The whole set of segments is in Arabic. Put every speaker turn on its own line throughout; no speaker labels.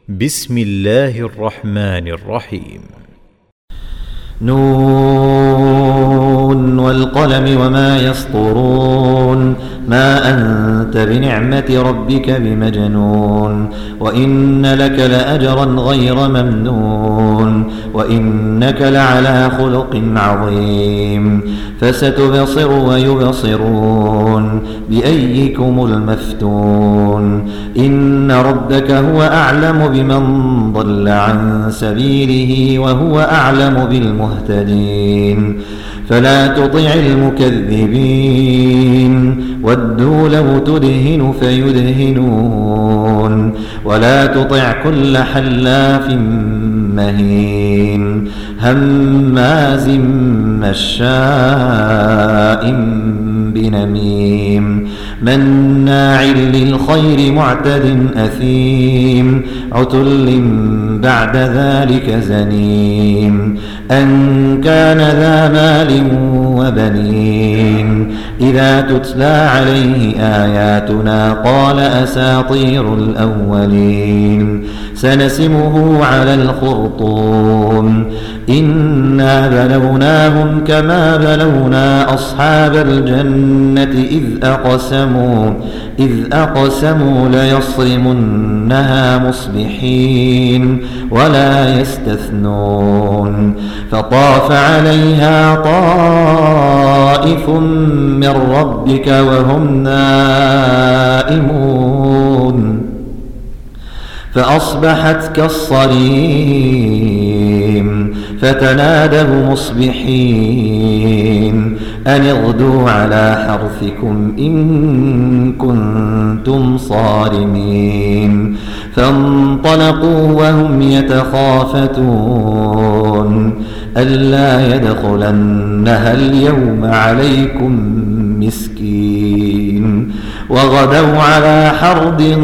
بسم الله الرحمن الرحيم.
نون والقلم وما يسطرون ما أنت بنعمة ربك بمجنون وإن لك لأجرا غير ممنون وإنك لعلى خلق عظيم فستبصر ويبصرون بأيكم المفتون إن ربك هو أعلم بمن ضل عن سبيله وهو أعلم بالمهتدين فلا تطع المكذبين ودوا لو تدهن فيدهنون ولا تطع كل حلاف مهين هماز مشاء بنميم مناع للخير معتد أثيم عتل بعد ذلك زنيم أن كان ذا مال وبنين إذا تتلى عليه آياتنا قال أساطير الأولين سنسمه على الخرطوم إنا بلوناهم كما بلونا أصحاب الجنة إذ أقسموا ليصرمنها مصبحين ولا يستثنون فطاف عليها طائف من ربك وهم نائمون فأصبحت كالصريم فتنادوا مصبحين أن اغدوا على حرثكم إن كنتم صارمين فانطلقوا وهم يتخافتون ألا يدخلنها اليوم عليكم مسكين وغدوا على حرد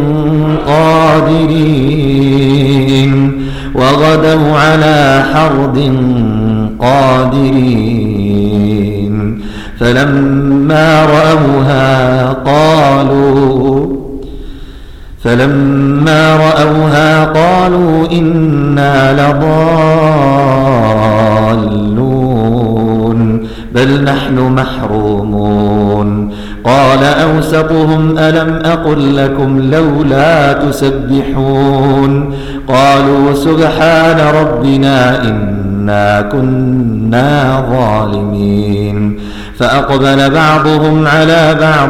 قادرين فلما رأوها قالوا إنا لضالون بل نحن محرومون قال أوسطهم ألم أقل لكم لولا تسبحون قالوا سبحان ربنا إنا كنا ظالمين فأقبل بعضهم على بعض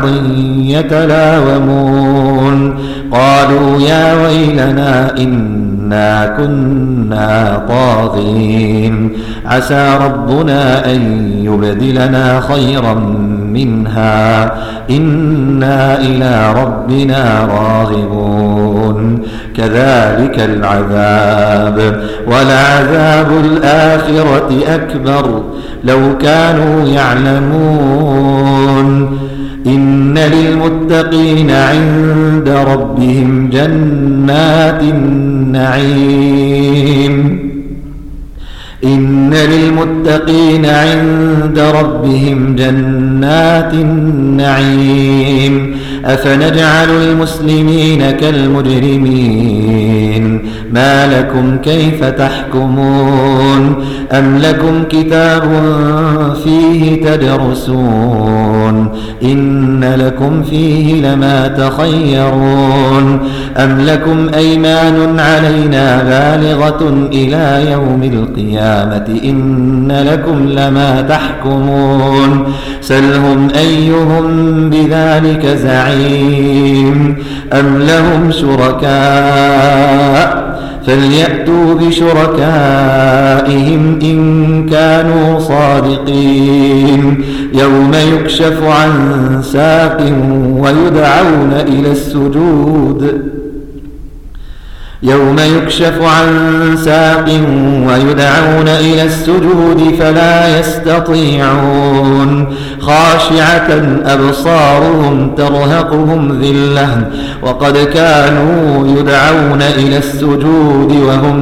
يتلاومون قالوا يا ويلنا إنا كنا طاغين عسى ربنا أن يبدلنا خيرا منها إنا إلى ربنا راغبون كذلك العذاب ولعذاب الآخرة أكبر لو كانوا يعلمون إن للمتقين عند ربهم جنات النعيم أفنجعل المسلمين كالمجرمين ما لكم كيف تحكمون أم لكم كتاب فيه تدرسون إن لكم فيه لما تخيرون أم لكم أيمان علينا بالغة إلى يوم القيامة إن لكم لما تحكمون سلهم أيهم بذلك زعيم أم لهم شركاء فليأتوا بشركائهم إن كانوا صادقين يوم يكشف عن ساق ويدعون إلى السجود فلا يستطيعون خاشعة أبصارهم ترهقهم ذلة وقد كانوا يدعون إلى السجود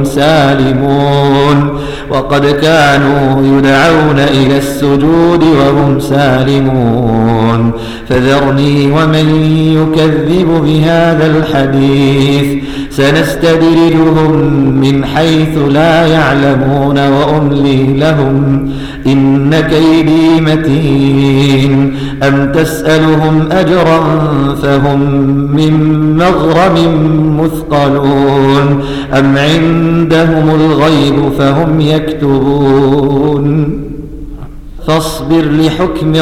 وهم سالمون فذرني ومن يكذب بهذا الحديث سنستدرجهم ونستدرجهم من حيث لا يعلمون وأملي لهم إن كيدي متين أم تسألهم أجرا فهم من مغرم مثقلون أم عندهم الغيب فهم يكتبون فاصبر لحكم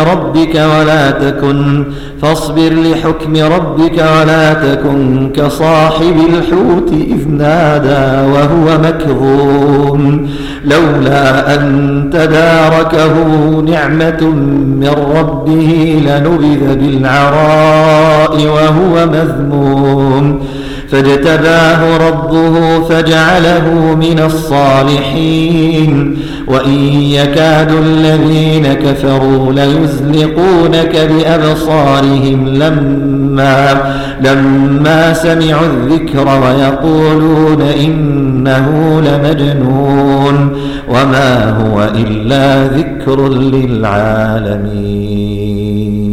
ربك ولا تكن كصاحب الحوت إذ نادى وهو مكظوم لولا أن تداركه نعمة من ربه لنبذ بالعراء وهو مذموم فاجتباه ربه فجعله من الصالحين وإن يكاد الذين كفروا ليزلقونك بأبصارهم لما سمعوا الذكر ويقولون إنه لمجنون وما هو إلا ذكر للعالمين.